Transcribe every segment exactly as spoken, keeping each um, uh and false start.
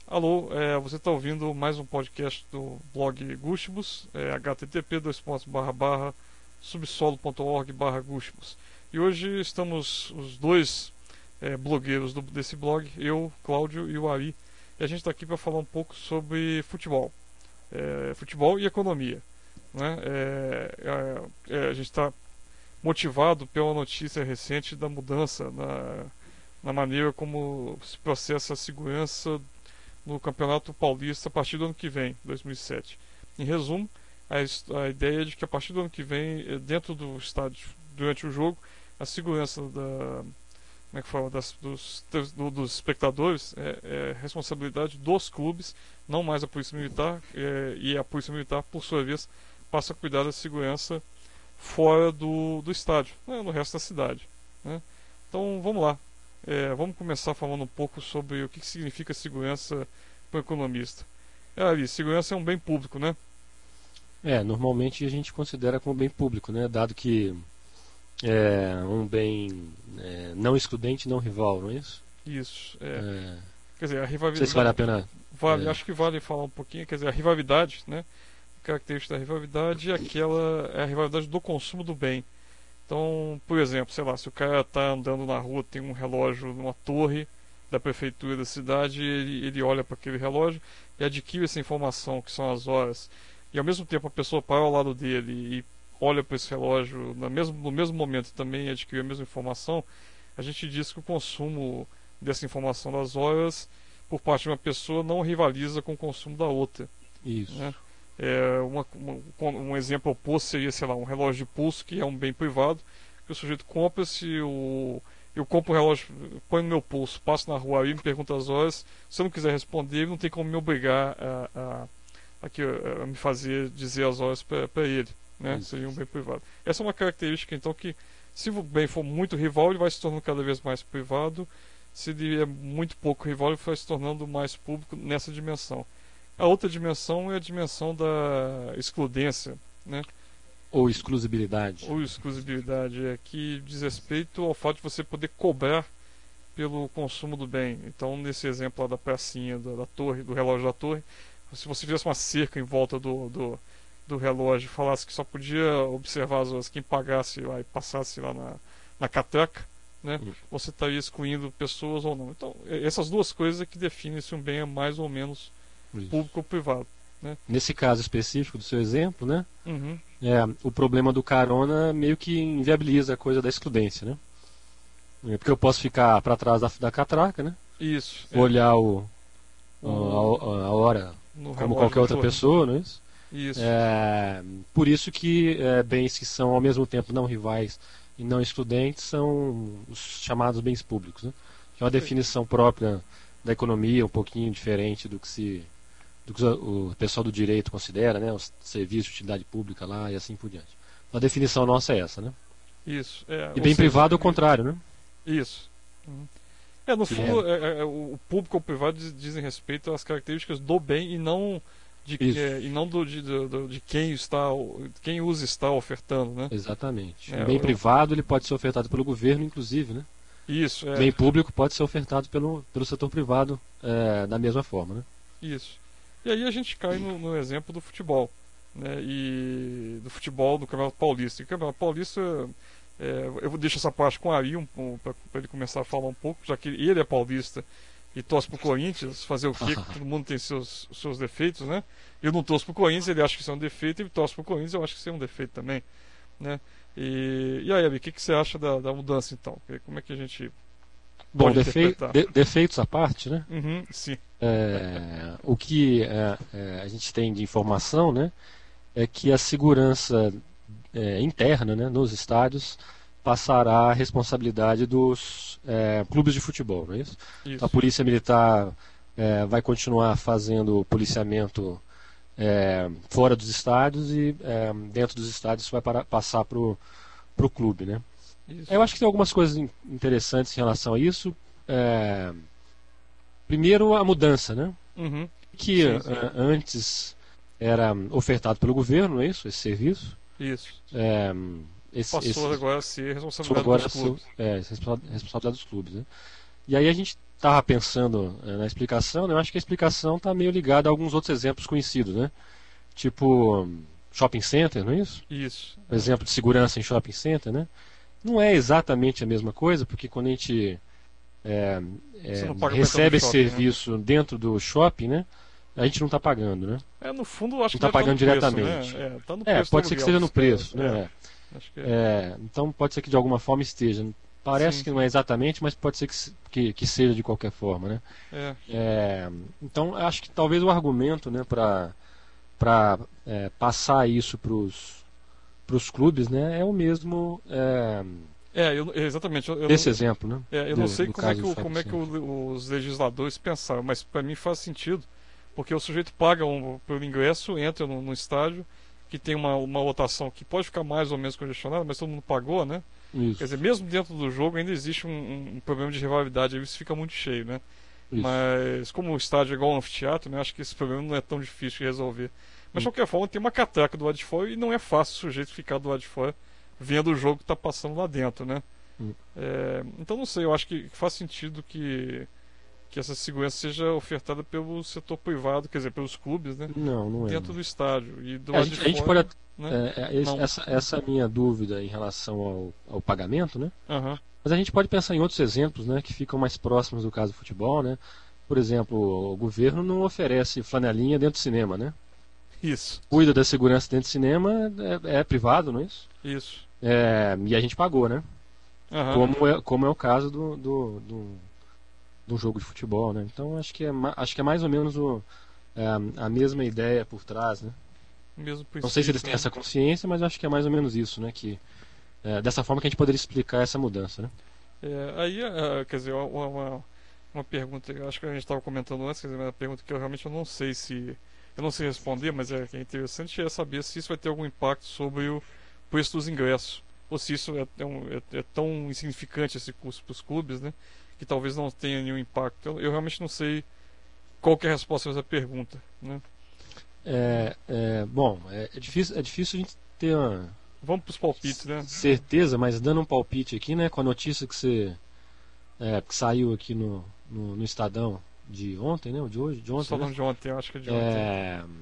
Alô, é, você está ouvindo mais um podcast do blog Gustibus, é, http dois pontos barra barra subsolo.org barra Gustibus. E hoje estamos os dois é, blogueiros do, desse blog, eu, Cláudio e o Ari, e a gente está aqui para falar um pouco sobre futebol, é, futebol e economia. Né? É, é, é, a gente está motivado pela notícia recente da mudança na, na maneira como se processa a segurança no Campeonato Paulista a partir do ano que vem, dois mil e sete. Em resumo, a, a ideia é de que a partir do ano que vem, dentro do estádio, durante o jogo, a segurança da, como é que fala, das, dos, do, dos espectadores é, é responsabilidade dos clubes, não mais a Polícia Militar, é, e a Polícia Militar, por sua vez, passa a cuidar da segurança fora do, do estádio, né, no resto da cidade. Né? Então, vamos lá. É, vamos começar falando um pouco sobre o que significa segurança para o economista. É, ali, segurança é um bem público, né? É, normalmente a gente considera como bem público, né? Dado que é um bem é, não excludente, não rival, não é isso? Isso. É. É... Quer dizer, a rivalidade. Não sei se vale a pena. Vale, é... Acho que vale falar um pouquinho. Quer dizer, a rivalidade, né? A característica da rivalidade é aquela é a rivalidade do consumo do bem. Então, por exemplo, sei lá, se o cara está andando na rua, tem um relógio numa torre da prefeitura da cidade, ele, ele olha para aquele relógio e adquire essa informação, que são as horas, e ao mesmo tempo a pessoa para ao lado dele e olha para esse relógio no mesmo, no mesmo momento também adquire a mesma informação, a gente diz que o consumo dessa informação das horas por parte de uma pessoa não rivaliza com o consumo da outra. Isso. Né? É, uma, uma, um exemplo oposto seria, sei lá, um relógio de pulso, que é um bem privado, que o sujeito compra, se o, eu compro o relógio, põe no meu pulso, passo na rua e me pergunta as horas, se eu não quiser responder, ele não tem como me obrigar a, a, a, a me fazer dizer as horas para ele, né? Seria um bem privado. Essa é uma característica, então, que se o bem for muito rival, ele vai se tornando cada vez mais privado, se ele é muito pouco rival, ele vai se tornando mais público nessa dimensão. A outra dimensão é a dimensão da excludência, né? Ou exclusibilidade. Ou exclusibilidade, é que diz respeito ao fato de você poder cobrar pelo consumo do bem. Então, nesse exemplo lá da pracinha, da, da torre, do relógio da torre, se você fizesse uma cerca em volta do, do, do relógio e falasse que só podia observar as horas quem pagasse lá e passasse lá na, na catraca, né? Uhum. Você estaria excluindo pessoas ou não. Então, essas duas coisas é que definem se um bem é mais ou menos Isso. público ou privado. Né? Nesse caso específico do seu exemplo, né? Uhum. É, o problema do carona meio que inviabiliza a coisa da excludência, né? É porque eu posso ficar para trás da, da catraca, né? Isso. Olhar é. o, o, a, a hora como qualquer outra pessoa, não é isso? Isso. É, por isso que é, bens que são ao mesmo tempo não rivais e não excludentes são os chamados bens públicos, né? Que é uma definição própria da economia, um pouquinho diferente do que se do que o pessoal do direito considera, né, os serviços de utilidade pública lá e assim por diante. A definição nossa é essa, né? Isso. É, e bem seja, privado é o contrário, né? Isso. Uhum. É, no fundo, é. É, é, o público ou o privado diz, dizem respeito às características do bem e não de, é, e não do, de, do, de quem está, quem os está ofertando, né? Exatamente. É, o bem eu... privado ele pode ser ofertado pelo governo, inclusive, né? Isso. É. O bem público pode ser ofertado pelo, pelo setor privado é, da mesma forma, né? Isso. E aí a gente cai no, no exemplo do futebol, né? E do futebol do Campeonato Paulista. E o Campeonato Paulista, é, eu deixo essa parte com o Ari um, um, para ele começar a falar um pouco, já que ele é paulista e torce pro Corinthians, fazer o quê? Todo mundo tem seus, seus defeitos, né? Eu não torço pro Corinthians, ele acha que isso é um defeito, ele torce pro Corinthians, eu acho que isso é um defeito também, né? E, e aí, Ari, o que, que você acha da, da mudança então? Como é que a gente... Bom, defe... de, defeitos à parte, né? Uhum, sim. É, o que é, é, a gente tem de informação, né, é que a segurança é, interna, né, nos estádios passará a responsabilidade dos é, clubes de futebol, não é isso? Isso. A Polícia Militar é, vai continuar fazendo policiamento é, fora dos estádios e é, dentro dos estádios vai para, passar para o clube, né? Isso. Eu acho que tem algumas coisas interessantes em relação a isso. É, primeiro, a mudança, né? Uhum. Que sim, sim. Uh, antes era ofertado pelo governo, não é isso? Esse serviço. Isso. É, esse, Passou esse, agora a ser responsabilidade agora dos clubes. É, responsabilidade dos clubes, né? E aí a gente estava pensando é, na explicação, né? Eu acho que a explicação está meio ligada a alguns outros exemplos conhecidos, né? Tipo um, shopping center, não é isso? Isso. Um exemplo de segurança em shopping center, né? Não é exatamente a mesma coisa, porque quando a gente é, é, recebe esse shopping, serviço, né, dentro do shopping, né? A gente não está pagando, né? É, no fundo, eu acho não que está pagando tá diretamente. Preço, né? É, tá no é preço pode ser que seja no preço, caras, né? É. Acho que é. É, então pode ser que de alguma forma esteja. Parece Sim. que não é exatamente, mas pode ser que, que, que seja de qualquer forma, né? É. É, então acho que talvez o argumento, né, para para é, passar isso para os clubes, né, é o mesmo. É, é eu, exatamente. Eu, eu esse não, exemplo, né? É, eu do, não sei como é que, o, como é que o, os legisladores pensaram, mas para mim faz sentido, porque o sujeito paga um, pelo ingresso, entra no, no estádio, que tem uma, uma lotação que pode ficar mais ou menos congestionada, mas todo mundo pagou, né? Isso. Quer dizer, mesmo dentro do jogo ainda existe um, um, um problema de rivalidade, aí isso fica muito cheio, né? Isso. Mas como o estádio é igual um anfiteatro, né, acho que esse problema não é tão difícil de resolver. Mas de qualquer forma tem uma catraca do lado de fora e não é fácil o sujeito ficar do lado de fora vendo o jogo que está passando lá dentro, né? Hum. É, então não sei, eu acho que faz sentido que, que essa segurança seja ofertada pelo setor privado, quer dizer, pelos clubes, né? Não, não é. Dentro do estádio. E do é, lado a gente, de a gente fora, pode, né? é, é, esse, essa, essa minha dúvida em relação ao, ao pagamento, né? Uhum. Mas a gente pode pensar em outros exemplos, né, que ficam mais próximos do caso do futebol, né? Por exemplo, o governo não oferece flanelinha dentro do cinema, né? Isso. Cuida da segurança dentro do cinema, é, é privado, não é isso? Isso. É, e a gente pagou, né? Uhum. Como, é, como é o caso do, do, do, do jogo de futebol, né? Então acho que é, acho que é mais ou menos o, é, a mesma ideia por trás, né? Mesmo não sei se eles têm, né, essa consciência, mas acho que é mais ou menos isso, né? Que, é, dessa forma que a gente poderia explicar essa mudança, né? É, aí, uh, quer dizer, uma, uma, uma pergunta, acho que a gente estava comentando antes, quer dizer, uma pergunta que eu realmente eu não sei se, eu não sei responder, mas é, é interessante é saber se isso vai ter algum impacto sobre o preço dos ingressos, ou se isso é, é, um, é, é tão insignificante esse custo para os clubes, né, que talvez não tenha nenhum impacto. Eu, eu realmente não sei qual que é a resposta a essa pergunta, né? É, é, bom, é, é, difícil, é difícil a gente ter uma Vamos para os palpites, né? certeza, mas dando um palpite aqui, né, com a notícia que você é, que saiu aqui no, no, no Estadão de ontem, né, ou de hoje, de ontem, Estadão, né? de ontem, acho que é de é, ontem.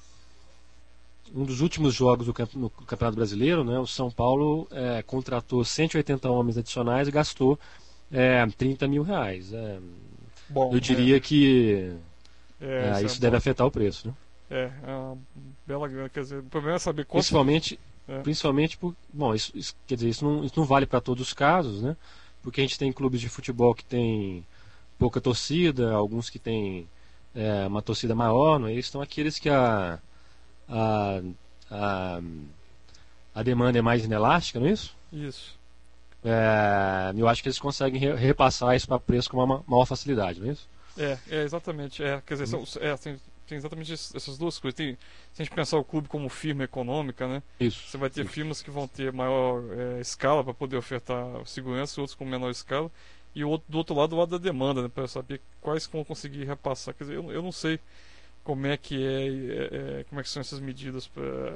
Um dos últimos jogos do camp no Campeonato Brasileiro, né, o São Paulo é, contratou cento e oitenta homens adicionais e gastou é, trinta mil reais. É, Bom, eu diria é. que é, é, isso é deve bom. afetar o preço, né? É, é uma bela grana, quer dizer, o problema é saber quanto... Principalmente, é. principalmente por, bom, isso, isso, quer dizer, isso não, isso não vale para todos os casos, né? Porque a gente tem clubes de futebol que tem pouca torcida, alguns que tem é, uma torcida maior, não é isso? Então aqueles que a, a, a, a demanda é mais inelástica, não é isso? Isso. É, eu acho que eles conseguem re repassar isso para preço com uma maior facilidade, não é isso? É, é exatamente. É, quer dizer, hum. são, é, tem, tem exatamente essas duas coisas. Tem, se a gente pensar o clube como firma econômica, né? Isso. Você vai ter isso. firmas que vão ter maior é, escala para poder ofertar segurança, outros com menor escala. E o outro, do outro lado, o lado da demanda, né, para saber quais vão conseguir repassar. Quer dizer, eu, eu não sei como é que é, é, é como é que são essas medidas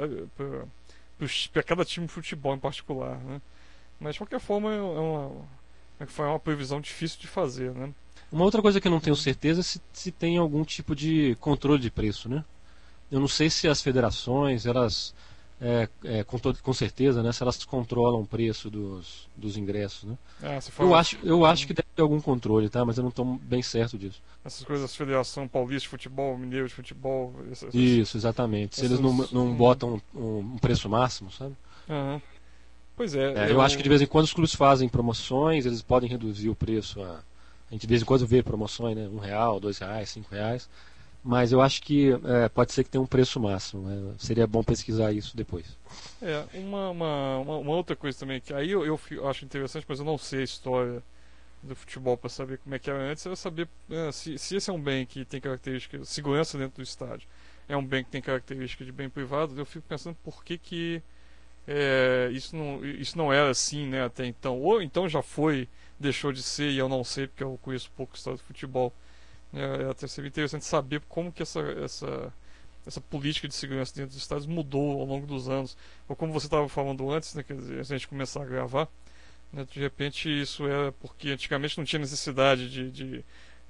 para cada time de futebol em particular, né? Mas de qualquer forma é uma, é uma previsão difícil de fazer, né? Uma outra coisa que eu não tenho certeza é se, se tem algum tipo de controle de preço, né? Eu não sei se as federações, elas, é, é, com, todo, com certeza, né, se elas controlam o preço dos, dos ingressos, né? Ah, eu acho, eu acho que deve ter algum controle, tá? Mas eu não estou bem certo disso. Essas coisas da Federação Paulista de Futebol, Mineiro de Futebol... Essas, Isso, exatamente. Se essas, eles não, não botam um, um preço máximo, sabe? Uhum. Pois é. é eu, eu acho que de vez em quando os clubes fazem promoções, eles podem reduzir o preço a... A gente de vez em quando vê promoções, né? Um real, dois reais, cinco reais. Mas eu acho que é, pode ser que tenha um preço máximo. Né? Seria bom pesquisar isso depois. É, uma, uma, uma, uma outra coisa também, que aí eu, eu acho interessante, mas eu não sei a história do futebol para saber como é que era antes, é saber é, se, se esse é um bem que tem característica, segurança dentro do estádio, é um bem que tem característica de bem privado, eu fico pensando por que que é, isso, não, isso não era assim, né, até então. Ou então já foi, deixou de ser, e eu não sei porque eu conheço pouco história do futebol. É, até seria interessante saber como que essa, essa, essa política de segurança dentro dos estádios mudou ao longo dos anos. Ou como você estava falando antes, né, quer dizer, antes de a gente começar a gravar, né? De repente isso é porque antigamente não tinha necessidade de, de,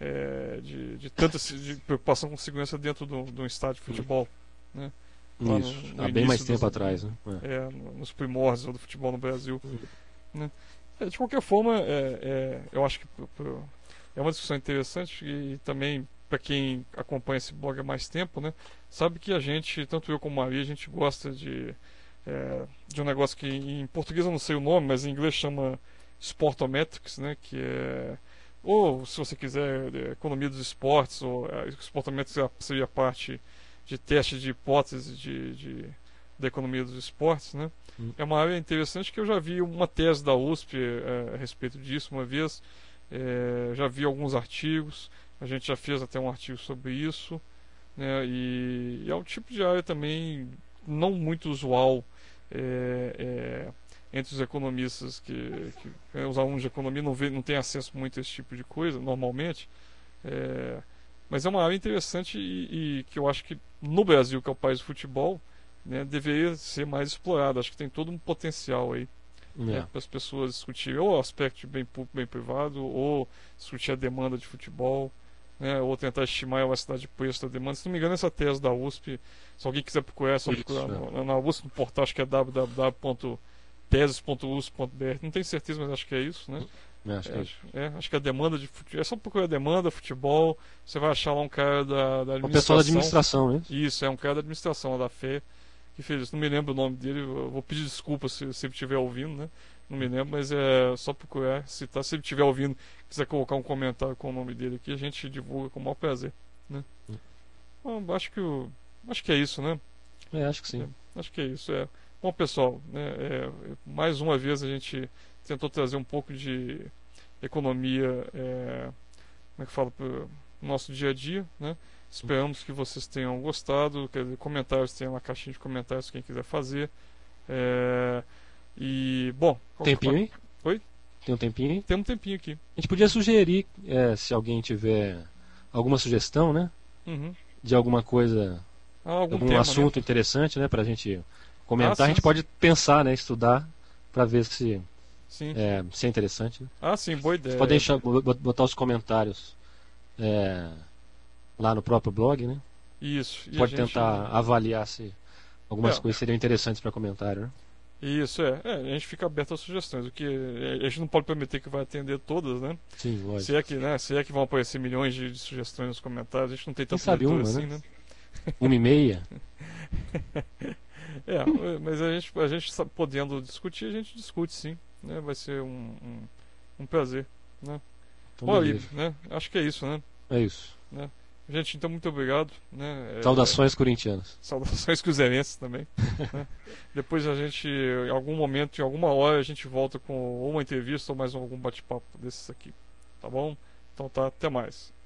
é, de, de tanta de preocupação com segurança dentro de um estádio de futebol, né? Lá Isso, no, no há bem mais início tempo dos- atrás, né? É. é, nos primórdios do futebol no Brasil, né? É, de qualquer forma, é, é, eu acho que pro- pro- é uma discussão interessante e, também para quem acompanha esse blog há mais tempo, né, sabe que a gente, tanto eu como a Maria, a gente gosta de, é, de um negócio que em português eu não sei o nome, mas em inglês chama Sportometrics, né, que é, ou se você quiser, é, economia dos esportes, ou é, Sportometrics seria a parte de teste de hipótese de, de, da economia dos esportes, né. Hum. É uma área interessante que eu já vi uma tese da U S P é, a respeito disso uma vez, é, já vi alguns artigos, a gente já fez até um artigo sobre isso, né, e, e é um tipo de área também não muito usual é, é, entre os economistas que, que é, os alunos de economia não, vê, não têm acesso muito a esse tipo de coisa normalmente, é, mas é uma área interessante e, e que eu acho que no Brasil, que é o país do futebol, né, deveria ser mais explorado. Acho que tem todo um potencial aí, né, É. para as pessoas discutirem ou o aspecto de bem público, bem privado, ou discutir a demanda de futebol, né, ou tentar estimar a elasticidade de preço da demanda. Se não me engano, essa tese da U S P, se alguém quiser procurar, é só Isso, procurar é. no- na U S P, no portal, acho que é w w w ponto teses ponto u s p ponto b r. Não tenho certeza, mas acho que é isso, né? É, acho que É, é acho, é, acho que a demanda de futebol. É só procurar demanda, futebol. Você vai achar lá um cara da, da o pessoal da administração. administração, né? Isso, é um cara da administração lá da F E que fez isso. Não me lembro o nome dele, eu vou pedir desculpas se, se ele estiver ouvindo, né? Não me lembro, mas é só procurar, citar. Se ele estiver ouvindo, quiser colocar um comentário com o nome dele aqui, a gente divulga com o maior prazer, né? Bom, acho que o, acho que é isso, né? É, acho que sim. É, acho que é isso. É. Bom, pessoal, né, é, mais uma vez a gente tentou trazer um pouco de economia, é, como é que fala, para o nosso dia a dia, né? Esperamos que vocês tenham gostado. Quer dizer, comentários, tem uma caixinha de comentários quem quiser fazer. É, e, bom, qualquer Tempinho aí? Oi? Tem um tempinho aí? Tem um tempinho aqui. A gente podia sugerir, é, se alguém tiver alguma sugestão, né? Uhum. De alguma coisa, Ah, algum algum tema, assunto né? interessante, né? Pra gente comentar. Ah, sim, a gente sim. pode pensar, né? Estudar pra ver se Sim. é, se é interessante. Né? Ah, sim, boa ideia. Você pode deixar, botar os comentários é, lá no próprio blog, né? Isso. E a Pode gente- tentar avaliar se algumas É. coisas seriam interessantes para comentário, né? Isso, é. É, a gente fica aberto às sugestões. O que a gente não pode prometer que vai atender todas, né? Sim, lógico. Se é que, né? Se é que vão aparecer milhões de, de sugestões nos comentários, a gente não tem tanto sabe leitor uma, assim, né? né? Uma e meia? É, mas a gente, a gente sa- podendo discutir, a gente discute sim, né? Vai ser um, um, um prazer, né? Então, Bom, beleza. aí, né? Acho que é isso, né? É isso. Gente, então muito obrigado, né? É, Saudações corintianas. saudações cruzeirenses também, né? Depois a gente, em algum momento, em alguma hora, a gente volta com ou uma entrevista ou mais algum bate-papo desses aqui, tá bom? Então tá, até mais.